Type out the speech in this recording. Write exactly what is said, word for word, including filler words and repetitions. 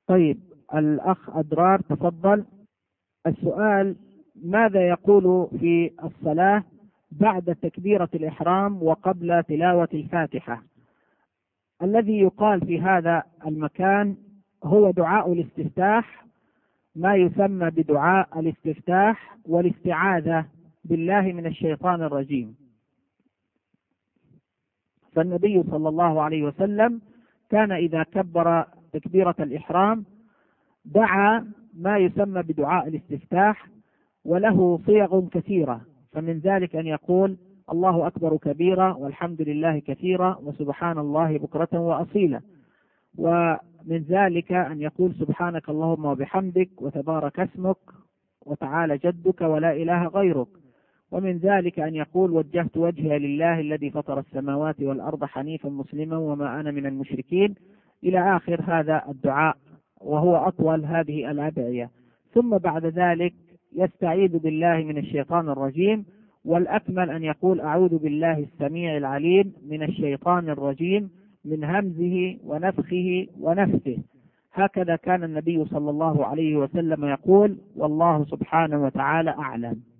طيب الأخ أدرار تفضل. السؤال: ماذا يقول في الصلاة بعد تكبيرة الإحرام وقبل تلاوة الفاتحة؟ الذي يقال في هذا المكان هو دعاء الاستفتاح، ما يسمى بدعاء الاستفتاح والاستعاذة بالله من الشيطان الرجيم. فالنبي صلى الله عليه وسلم كان إذا كبر تكبيرة الإحرام دعا ما يسمى بدعاء الاستفتاح، وله صيغ كثيرة، فمن ذلك أن يقول: الله أكبر كبيرا والحمد لله كثيرا وسبحان الله بكرة وأصيلا. ومن ذلك أن يقول: سبحانك اللهم وبحمدك وتبارك اسمك وتعالى جدك ولا إله غيرك. ومن ذلك أن يقول: وجهت وجهي لله الذي فطر السماوات والأرض حنيفا مسلما وما أنا من المشركين، إلى آخر هذا الدعاء، وهو أطول هذه الأدعية. ثم بعد ذلك يستعيذ بالله من الشيطان الرجيم، والأكمل أن يقول: أعوذ بالله السميع العليم من الشيطان الرجيم من همزه ونفخه ونفثه. هكذا كان النبي صلى الله عليه وسلم يقول، والله سبحانه وتعالى أعلم.